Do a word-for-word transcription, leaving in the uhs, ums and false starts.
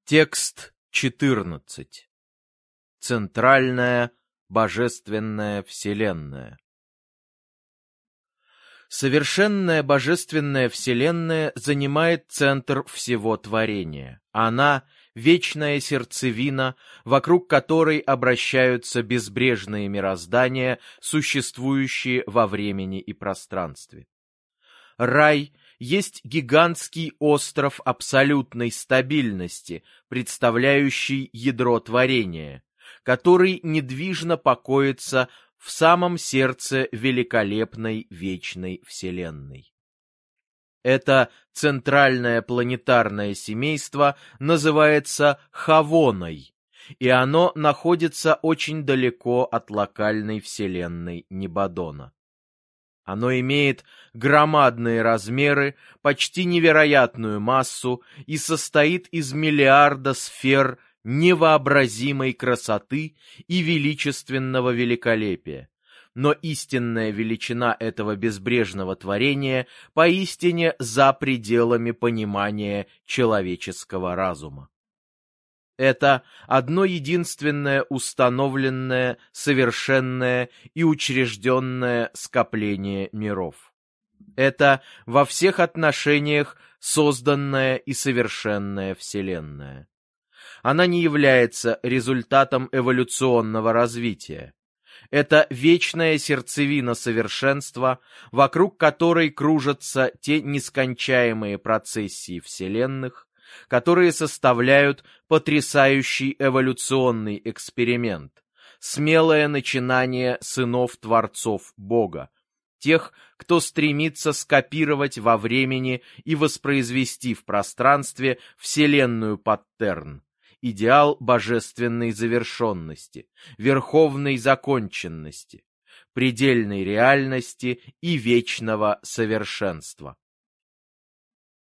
Текст четырнадцать. Центральная божественная вселенная. Совершенная божественная вселенная занимает центр всего творения. Она — вечная сердцевина, вокруг которой обращаются безбрежные мироздания, существующие во времени и пространстве. Рай есть гигантский остров абсолютной стабильности, представляющий ядро творения, который недвижно покоится в самом сердце великолепной вечной Вселенной. Это центральное планетарное семейство называется Хавоной, и оно находится очень далеко от локальной Вселенной Небадона. Оно имеет громадные размеры, почти невероятную массу и состоит из миллиарда сфер невообразимой красоты и величественного великолепия. Но истинная величина этого безбрежного творения поистине за пределами понимания человеческого разума. Это одно единственное установленное, совершенное и учрежденное скопление миров. Это во всех отношениях созданная и совершенная Вселенная. Она не является результатом эволюционного развития. Это вечная сердцевина совершенства, вокруг которой кружатся те нескончаемые процессии вселенных, которые составляют потрясающий эволюционный эксперимент, смелое начинание сынов-творцов Бога, тех, кто стремится скопировать во времени и воспроизвести в пространстве вселенную паттерн, идеал божественной завершенности, верховной законченности, предельной реальности и вечного совершенства.